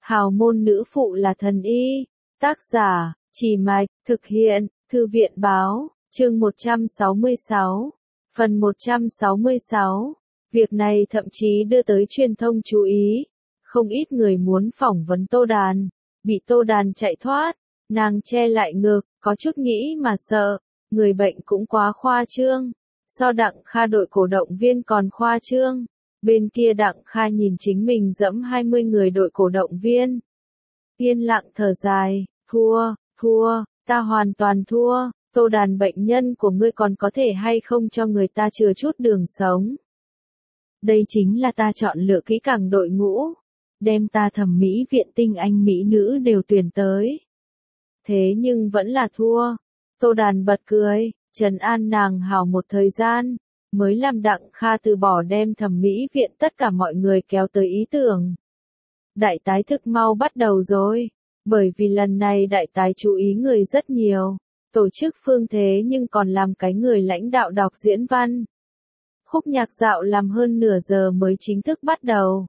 Hào môn nữ phụ là thần y. Tác giả, Trì Mạch, thực hiện, Thư viện báo, chương 166, phần 166. Việc này thậm chí đưa tới truyền thông chú ý. Không ít người muốn phỏng vấn Tô Đàn, bị Tô Đàn chạy thoát, nàng che lại ngực, có chút nghĩ mà sợ, người bệnh cũng quá khoa trương. So Đặng Kha đội cổ động viên còn khoa trương. Bên kia Đặng Kha nhìn chính mình dẫm 20 người đội cổ động viên. Yên lặng thở dài, thua, ta hoàn toàn thua, Tô Đàn bệnh nhân của ngươi còn có thể hay không cho người ta chừa chút đường sống. Đây chính là ta chọn lựa kỹ càng đội ngũ, đem ta thẩm mỹ viện tinh anh mỹ nữ đều tuyển tới. Thế nhưng vẫn là thua. Tô Đàn bật cười, trấn an nàng hào một thời gian, mới làm Đặng Kha từ bỏ đem thẩm mỹ viện tất cả mọi người kéo tới ý tưởng. Đại tái thực mau bắt đầu rồi, bởi vì lần này đại tái chú ý người rất nhiều, tổ chức phương thế nhưng còn làm cái người lãnh đạo đọc diễn văn. Khúc nhạc dạo làm hơn nửa giờ mới chính thức bắt đầu.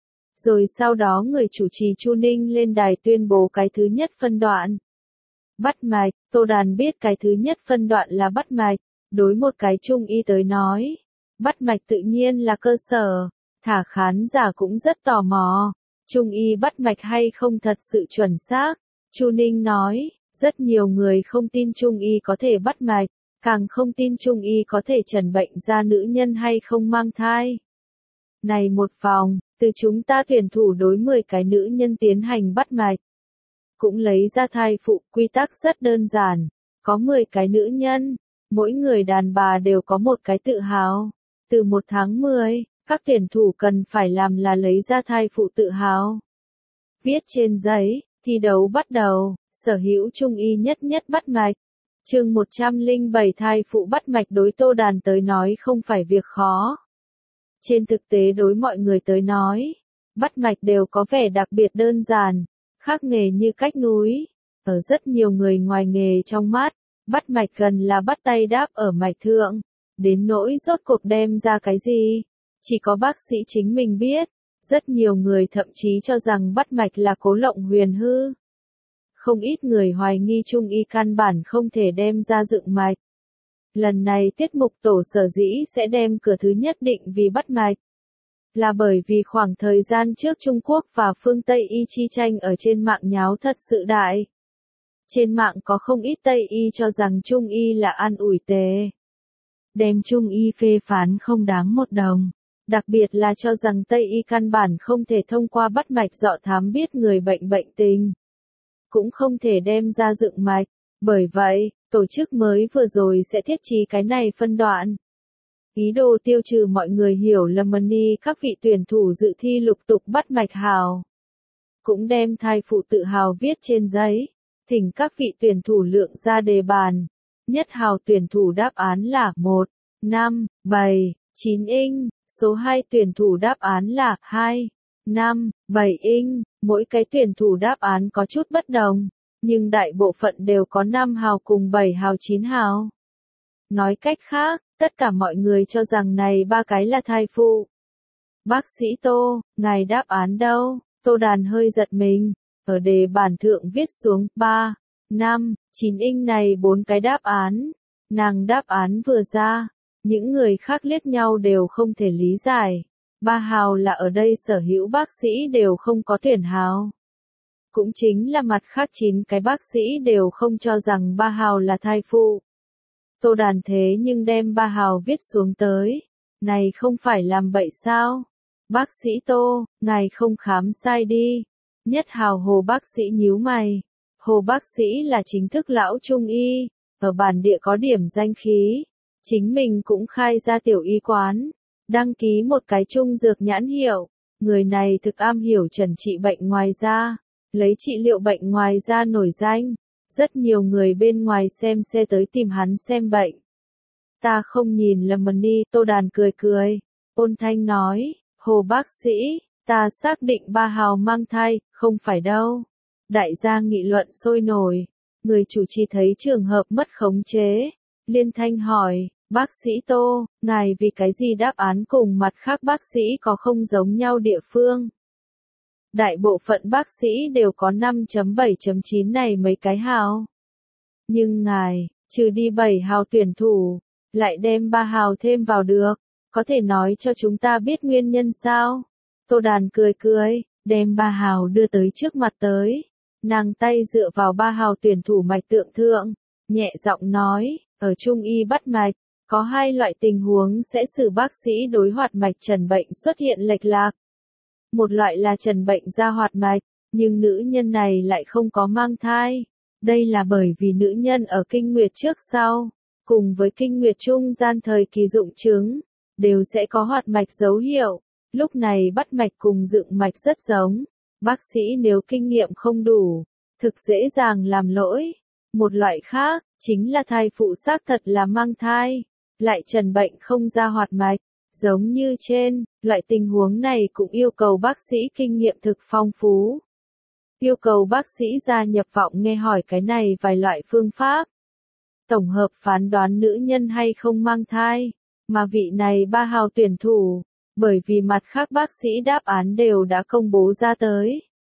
Rồi sau đó người chủ trì Chu Ninh lên đài tuyên bố cái thứ nhất phân đoạn. Bắt mạch, Tô Đàn biết cái thứ nhất phân đoạn là bắt mạch, đối một cái trung y tới nói. Bắt mạch tự nhiên là cơ sở, thả khán giả cũng rất tò mò. Trung y bắt mạch hay không thật sự chuẩn xác. Chu Ninh nói, rất nhiều người không tin Trung y có thể bắt mạch, càng không tin Trung y có thể chẩn bệnh ra nữ nhân hay không mang thai. Này một vòng, từ chúng ta tuyển thủ đối 10 cái nữ nhân tiến hành bắt mạch. Cũng lấy ra thai phụ, quy tắc rất đơn giản, có 10 cái nữ nhân, mỗi người đàn bà đều có một cái tự hào. Từ 1 tháng 10, các tuyển thủ cần phải làm là lấy ra thai phụ tự hào. Viết trên giấy, thi đấu bắt đầu, sở hữu Trung y nhất bắt mạch. Chương 107 thai phụ bắt mạch đối Tô Đàn tới nói không phải việc khó. Trên thực tế đối mọi người tới nói, bắt mạch đều có vẻ đặc biệt đơn giản, khác nghề như cách núi. Ở rất nhiều người ngoài nghề trong mắt, bắt mạch gần là bắt tay đáp ở mạch thượng, đến nỗi rốt cuộc đem ra cái gì, chỉ có bác sĩ chính mình biết. Rất nhiều người thậm chí cho rằng bắt mạch là cố lộng huyền hư. Không ít người hoài nghi Trung y căn bản không thể đem ra dựng mạch. Lần này tiết mục tổ sở dĩ sẽ đem cửa thứ nhất định vì bắt mạch, là bởi vì khoảng thời gian trước Trung Quốc và phương Tây y chi tranh ở trên mạng nháo thật sự đại. Trên mạng có không ít Tây y cho rằng Trung y là ăn ủi tề, đem Trung y phê phán không đáng một đồng, đặc biệt là cho rằng Tây y căn bản không thể thông qua bắt mạch dọ thám biết người bệnh bệnh tình, cũng không thể đem ra dựng mạch. Bởi vậy, tổ chức mới vừa rồi sẽ thiết trí cái này phân đoạn. Ý đồ tiêu trừ mọi người hiểu lầm các vị tuyển thủ dự thi lục tục bắt mạch hào. Cũng đem thai phụ tự hào viết trên giấy, thỉnh các vị tuyển thủ lượng ra đề bàn. Nhất hào tuyển thủ đáp án là 1, 5, 7, 9 inch, số 2 tuyển thủ đáp án là 2, 5, 7 inch, mỗi cái tuyển thủ đáp án có chút bất đồng, nhưng đại bộ phận đều có 5 hào cùng 7 hào 9 hào. Nói cách khác, tất cả mọi người cho rằng này 3 cái là thai phụ. Bác sĩ Tô, ngài đáp án đâu? Tô Đàn hơi giật mình, ở đề bản thượng viết xuống 3, 5, 9 inch này 4 cái đáp án. Nàng đáp án vừa ra, những người khác liếc nhau đều không thể lý giải. 3 hào là ở đây sở hữu bác sĩ đều không có tuyển hào. Cũng chính là mặt khác 9 cái bác sĩ đều không cho rằng 3 hào là thai phụ. Tô Đàn thế nhưng đem 3 hào viết xuống tới. Này không phải làm bậy sao? Bác sĩ Tô, ngài không khám sai đi. Nhất hào Hồ bác sĩ nhíu mày. Hồ bác sĩ là chính thức lão Trung y, ở bản địa có điểm danh khí. Chính mình cũng khai ra tiểu y quán, đăng ký một cái trung dược nhãn hiệu. Người này thực am hiểu chẩn trị bệnh ngoài da, lấy trị liệu bệnh ngoài da nổi danh. Rất nhiều người bên ngoài xem xe tới tìm hắn xem bệnh. Ta không nhìn lầm Tô Đàn cười, ôn thanh nói, Hồ bác sĩ, ta xác định 3 hào mang thai, không phải đâu. Đại gia nghị luận sôi nổi, người chủ trì thấy trường hợp mất khống chế, liên thanh hỏi, bác sĩ Tô, ngài vì cái gì đáp án cùng mặt khác bác sĩ có không giống nhau địa phương? Đại bộ phận bác sĩ đều có 5.7.9 này mấy cái hào. Nhưng ngài, trừ đi 7 hào tuyển thủ, lại đem 3 hào thêm vào được, có thể nói cho chúng ta biết nguyên nhân sao? Tô Đàn cười cười, đem 3 hào đưa tới trước mặt tới. Nàng tay dựa vào 3 hào tuyển thủ mạch tượng thượng, nhẹ giọng nói, ở Trung y bắt mạch, có 2 loại tình huống sẽ xử bác sĩ đối hoạt mạch trần bệnh xuất hiện lệch lạc. Một loại là trần bệnh ra hoạt mạch, nhưng nữ nhân này lại không có mang thai. Đây là bởi vì nữ nhân ở kinh nguyệt trước sau, cùng với kinh nguyệt trung gian thời kỳ dụng trứng, đều sẽ có hoạt mạch dấu hiệu. Lúc này bắt mạch cùng dựng mạch rất giống. Bác sĩ nếu kinh nghiệm không đủ, thực dễ dàng làm lỗi. Một loại khác, chính là thai phụ xác thật là mang thai, lại trần bệnh không ra hoạt mạch. Giống như trên, loại tình huống này cũng yêu cầu bác sĩ kinh nghiệm thực phong phú. Yêu cầu bác sĩ gia nhập vọng nghe hỏi cái này vài loại phương pháp. Tổng hợp phán đoán nữ nhân hay không mang thai, mà vị này 3 hào tuyển thủ, bởi vì mặt khác bác sĩ đáp án đều đã công bố ra tới.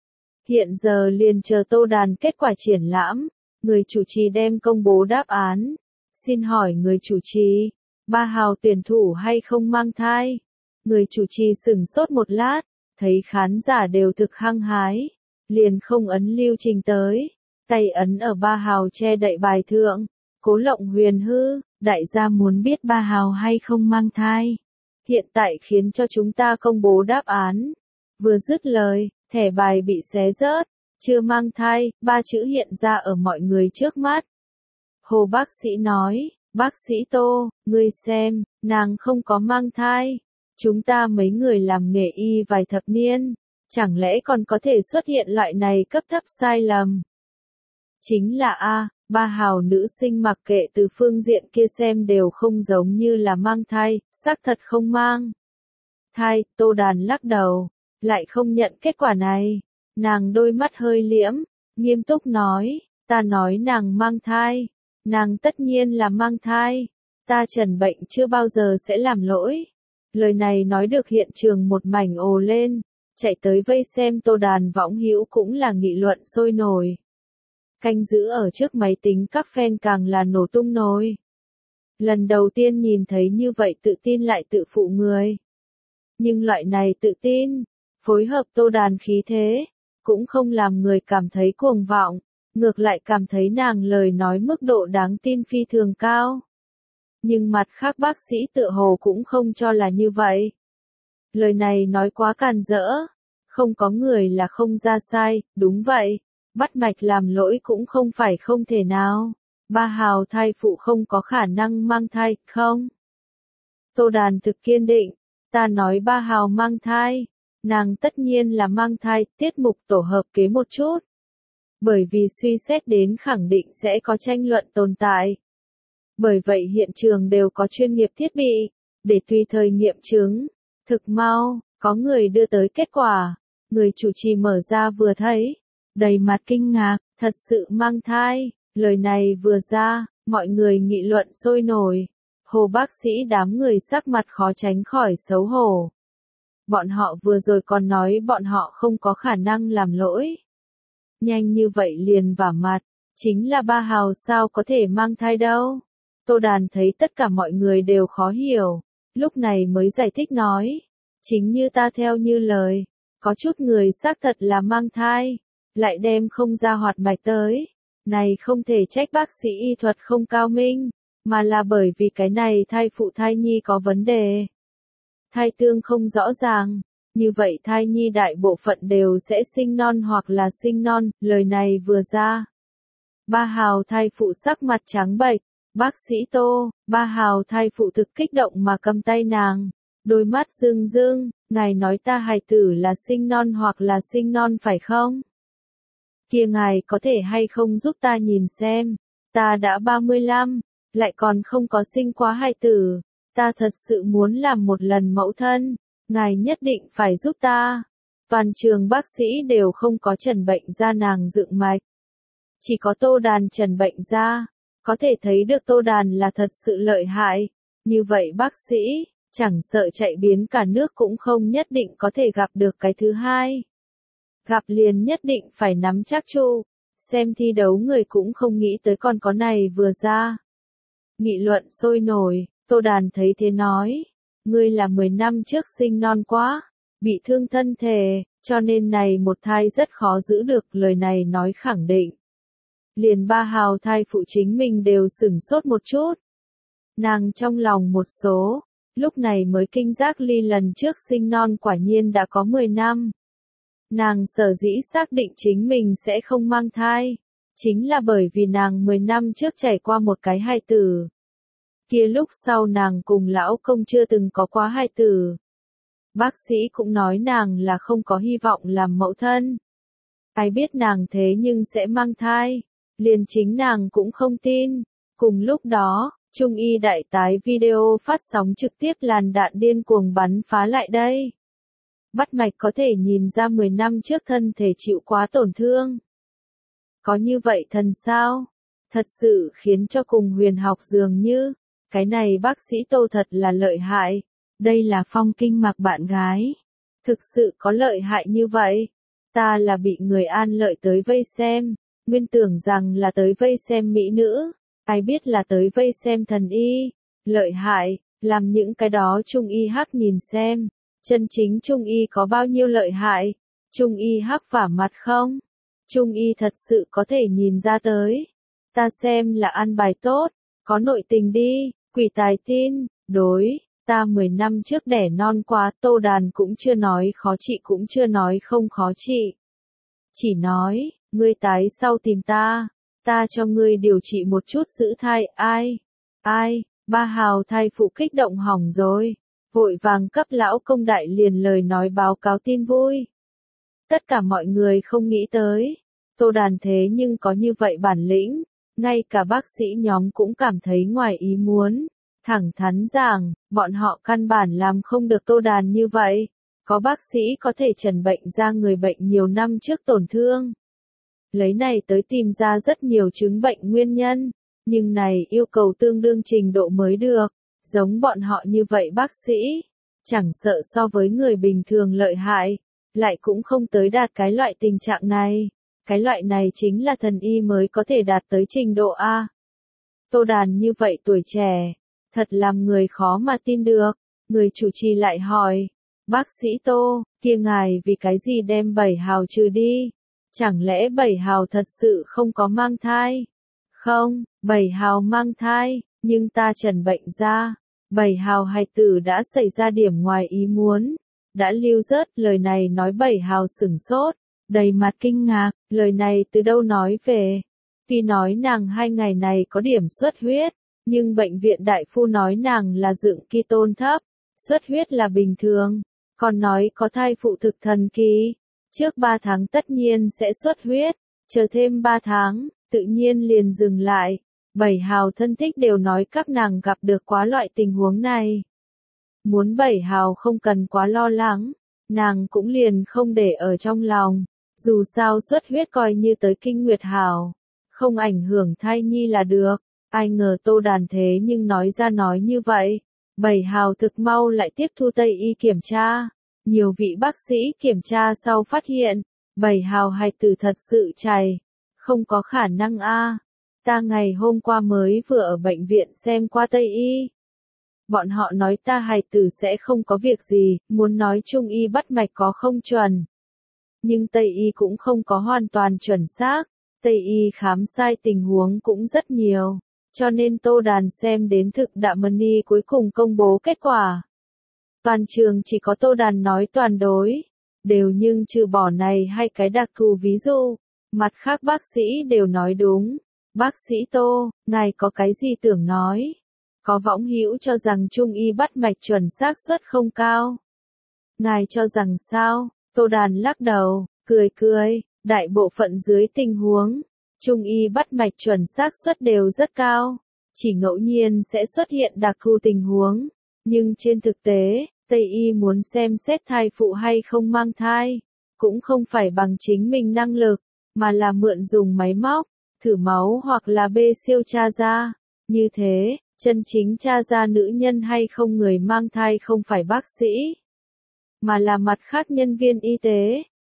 Hiện giờ liền chờ Tô Đàn kết quả triển lãm, người chủ trì đem công bố đáp án. Xin hỏi người chủ trì, 3 hào tuyển thủ hay không mang thai? Người chủ trì sửng sốt một lát, thấy khán giả đều thực hăng hái, liền không ấn lưu trình tới, tay ấn ở 3 hào che đậy bài thượng, Cố Lộng Huyền hư, đại gia muốn biết 3 hào hay không mang thai. Hiện tại khiến cho chúng ta công bố đáp án. Vừa dứt lời, thẻ bài bị xé rớt, chưa mang thai, 3 chữ hiện ra ở mọi người trước mắt. Hồ bác sĩ nói, bác sĩ Tô, ngươi xem, nàng không có mang thai. Chúng ta mấy người làm nghề y vài thập niên, chẳng lẽ còn có thể xuất hiện loại này cấp thấp sai lầm? Chính là 3 hào nữ sinh mặc kệ từ phương diện kia xem đều không giống như là mang thai, xác thật không mang thai. Tô Đàn lắc đầu, lại không nhận kết quả này. Nàng đôi mắt hơi liễm, nghiêm túc nói, ta nói nàng mang thai, nàng tất nhiên là mang thai, ta trần bệnh chưa bao giờ sẽ làm lỗi. Lời này nói được hiện trường một mảnh ồ lên, chạy tới vây xem Tô Đàn võng hữu cũng là nghị luận sôi nổi. Canh giữ ở trước máy tính các fan càng là nổ tung nồi. Lần đầu tiên nhìn thấy như vậy tự tin lại tự phụ người. Nhưng loại này tự tin, phối hợp Tô Đàn khí thế, cũng không làm người cảm thấy cuồng vọng, ngược lại cảm thấy nàng lời nói mức độ đáng tin phi thường cao. Nhưng mặt khác bác sĩ tựa hồ cũng không cho là như vậy. Lời này nói quá càn rỡ, không có người là không ra sai, đúng vậy, bắt mạch làm lỗi cũng không phải không thể nào. 3 hào thai phụ không có khả năng mang thai, không? Tô Đàn thực kiên định, ta nói 3 hào mang thai, nàng tất nhiên là mang thai, tiết mục tổ hợp kế một chút. Bởi vì suy xét đến khẳng định sẽ có tranh luận tồn tại. Bởi vậy hiện trường đều có chuyên nghiệp thiết bị, để tùy thời nghiệm chứng. Thực mau, có người đưa tới kết quả, người chủ trì mở ra vừa thấy, đầy mặt kinh ngạc, thật sự mang thai. Lời này vừa ra, mọi người nghị luận sôi nổi. Hồ bác sĩ đám người sắc mặt khó tránh khỏi xấu hổ. Bọn họ vừa rồi còn nói bọn họ không có khả năng làm lỗi. Nhanh như vậy liền vả mặt, chính là 3 hào sao có thể mang thai đâu. Tô Đàn thấy tất cả mọi người đều khó hiểu, lúc này mới giải thích nói, chính như ta theo như lời, có chút người xác thật là mang thai, lại đem không ra hoạt mạch tới. Này không thể trách bác sĩ y thuật không cao minh, mà là bởi vì cái này thai phụ thai nhi có vấn đề. Thai tương không rõ ràng, như vậy thai nhi đại bộ phận đều sẽ sinh non hoặc là sinh non, lời này vừa ra. 3 hào thai phụ sắc mặt trắng bệch, bác sĩ Tô, 3 hào thai phụ thực kích động mà cầm tay nàng, đôi mắt rưng rưng, ngài nói ta hài tử là sinh non hoặc là sinh non phải không? Kia ngài có thể hay không giúp ta nhìn xem, ta đã 35, lại còn không có sinh quá hài tử, ta thật sự muốn làm một lần mẫu thân, ngài nhất định phải giúp ta. Toàn trường bác sĩ đều không có trần bệnh ra nàng dựng mạch. Chỉ có Tô Đàn trần bệnh ra, có thể thấy được Tô Đàn là thật sự lợi hại. Như vậy bác sĩ, chẳng sợ chạy biến cả nước cũng không nhất định có thể gặp được cái thứ hai. gặp liền nhất định phải nắm chắc chu. Xem thi đấu người cũng không nghĩ tới con có này vừa ra. Nghị luận sôi nổi, Tô Đàn thấy thế nói. Ngươi là 10 năm trước sinh non quá, bị thương thân thể, cho nên này một thai rất khó giữ được, lời này nói khẳng định. Liền ba hào thai phụ chính mình đều sửng sốt một chút. Nàng trong lòng một số, lúc này mới kinh giác ly lần trước sinh non quả nhiên đã có 10 năm. Nàng sở dĩ xác định chính mình sẽ không mang thai, chính là bởi vì nàng 10 năm trước trải qua một cái hài tử. Kia lúc sau nàng cùng lão công chưa từng có quá hài tử. Bác sĩ cũng nói nàng là không có hy vọng làm mẫu thân. Ai biết nàng thế nhưng sẽ mang thai, liền chính nàng cũng không tin. Cùng lúc đó, Trung y đại tái video phát sóng trực tiếp làn đạn điên cuồng bắn phá lại đây. Bắt mạch có thể nhìn ra 10 năm trước thân thể chịu quá tổn thương. Có như vậy thần sao? Thật sự khiến cho cùng huyền học dường như, cái này bác sĩ Tô thật là lợi hại. Đây là phong kinh mạc bạn gái. Thực sự có lợi hại như vậy. Ta là bị người An Lợi tới vây xem, nguyên tưởng rằng là tới vây xem mỹ nữ, ai biết là tới vây xem thần y. Lợi hại, làm những cái đó Trung y hắc nhìn xem. Chân chính Trung y có bao nhiêu lợi hại? Trung y hắc vả mặt không? Trung y thật sự có thể nhìn ra tới. Ta xem là ăn bài tốt, có nội tình đi, quỷ tài tin, đối, ta 10 năm trước đẻ non quá, Tô Đàn cũng chưa nói khó trị cũng chưa nói không khó trị. Chỉ nói, ngươi tái sau tìm ta cho ngươi điều trị một chút giữ thai, ai, ba hào thai phụ kích động hỏng rồi. Vội vàng cấp lão công đại liền lời nói báo cáo tin vui. Tất cả mọi người không nghĩ tới. Tô Đàn thế nhưng có như vậy bản lĩnh. Ngay cả bác sĩ nhóm cũng cảm thấy ngoài ý muốn. Thẳng thắn rằng, bọn họ căn bản làm không được Tô Đàn như vậy. Có bác sĩ có thể chẩn bệnh ra người bệnh nhiều năm trước tổn thương. Lấy này tới tìm ra rất nhiều chứng bệnh nguyên nhân. Nhưng này yêu cầu tương đương trình độ mới được. Giống bọn họ như vậy bác sĩ, chẳng sợ so với người bình thường lợi hại, lại cũng không tới đạt cái loại tình trạng này. Cái loại này chính là thần y mới có thể đạt tới trình độ A. Tô Đàn như vậy tuổi trẻ, thật làm người khó mà tin được. Người chủ trì lại hỏi, bác sĩ Tô, kia ngài vì cái gì đem 7 hào trừ đi? Chẳng lẽ 7 hào thật sự không có mang thai? Không, 7 hào mang thai. Nhưng ta chẩn bệnh ra, 7 hào hài tử đã xảy ra điểm ngoài ý muốn, đã lưu rớt. Lời này nói 7 hào sửng sốt, đầy mặt kinh ngạc, lời này từ đâu nói về. Vì nói nàng 2 ngày này có điểm xuất huyết, nhưng bệnh viện đại phu nói nàng là dựng ketone thấp, xuất huyết là bình thường, còn nói có thai phụ thực thần kỳ, trước 3 tháng tất nhiên sẽ xuất huyết, chờ thêm 3 tháng, tự nhiên liền dừng lại. 7 hào thân thích đều nói các nàng gặp được quá loại tình huống này. Muốn 7 hào không cần quá lo lắng, nàng cũng liền không để ở trong lòng. Dù sao xuất huyết coi như tới kinh nguyệt hào, không ảnh hưởng thai nhi là được. Ai ngờ Tô Đàn thế nhưng nói ra nói như vậy. 7 hào thực mau lại tiếp thu Tây y kiểm tra. Nhiều vị bác sĩ kiểm tra sau phát hiện, 7 hào hài tử thật sự chày. Không có khả năng a. Ta ngày hôm qua mới vừa ở bệnh viện xem qua Tây y. Bọn họ nói ta hài tử sẽ không có việc gì, muốn nói Trung y bắt mạch có không chuẩn. Nhưng Tây y cũng không có hoàn toàn chuẩn xác, Tây y khám sai tình huống cũng rất nhiều. Cho nên Tô Đàn xem đến thực Đạm Mani cuối cùng công bố kết quả. Toàn trường chỉ có Tô Đàn nói toàn đối, đều nhưng trừ bỏ này hay cái đặc thù ví dụ, mặt khác bác sĩ đều nói đúng. Bác sĩ Tô, ngài có cái gì tưởng nói? Có võng hữu cho rằng Trung y bắt mạch chuẩn xác suất không cao. Ngài cho rằng sao? Tô Đàn lắc đầu, cười, đại bộ phận dưới tình huống, Trung y bắt mạch chuẩn xác suất đều rất cao, chỉ ngẫu nhiên sẽ xuất hiện đặc thù tình huống. Nhưng trên thực tế, Tây y muốn xem xét thai phụ hay không mang thai, cũng không phải bằng chính mình năng lực, mà là mượn dùng máy móc, thử máu hoặc là bê siêu tra ra. Như thế, chân chính tra ra nữ nhân hay không người mang thai không phải bác sĩ, mà là mặt khác nhân viên y tế.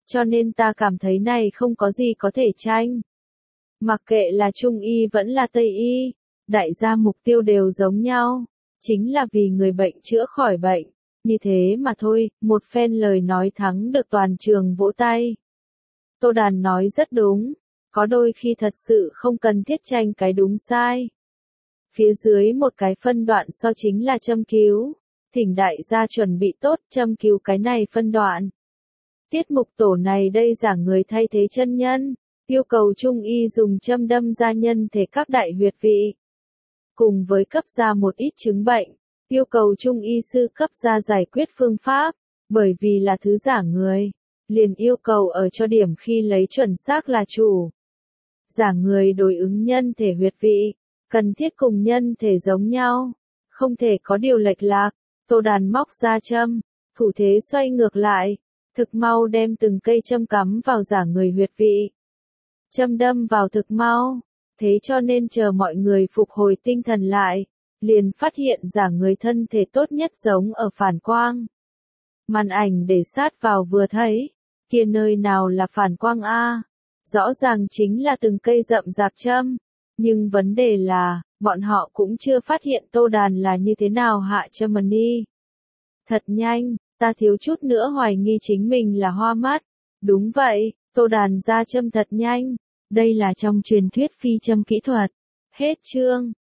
cho nên ta cảm thấy này không có gì có thể tranh. Mặc kệ là Trung y vẫn là Tây y, đại gia mục tiêu đều giống nhau, chính là vì người bệnh chữa khỏi bệnh, như thế mà thôi, một phen lời nói thắng được toàn trường vỗ tay. Tô Đàn nói rất đúng, có đôi khi thật sự không cần thiết tranh cái đúng sai. Phía dưới một cái phân đoạn so chính là châm cứu, thỉnh đại gia chuẩn bị tốt châm cứu cái này phân đoạn. Tiết mục tổ này đây giảng người thay thế chân nhân, yêu cầu Trung y dùng châm đâm ra nhân thể các đại huyệt vị. Cùng với cấp ra một ít chứng bệnh, yêu cầu Trung y sư cấp ra giải quyết phương pháp, bởi vì là thứ giảng người, liền yêu cầu ở cho điểm khi lấy chuẩn xác là chủ. Giảng người đối ứng nhân thể huyệt vị, cần thiết cùng nhân thể giống nhau, không thể có điều lệch lạc. Tô Đàn móc ra châm, thủ thế xoay ngược lại, thực mau đem từng cây châm cắm vào giảng người huyệt vị. Châm đâm vào thực mau, thế cho nên chờ mọi người phục hồi tinh thần lại, liền phát hiện giảng người thân thể tốt nhất giống ở phản quang. Màn ảnh để sát vào vừa thấy, kia nơi nào là phản quang a? Rõ ràng chính là từng cây rậm rạp châm, nhưng vấn đề là, bọn họ cũng chưa phát hiện Tô Đàn là như thế nào hạ châm đi. Thật nhanh, ta thiếu chút nữa hoài nghi chính mình là hoa mắt. Đúng vậy, Tô Đàn ra châm thật nhanh. Đây là trong truyền thuyết phi châm kỹ thuật. Hết chương.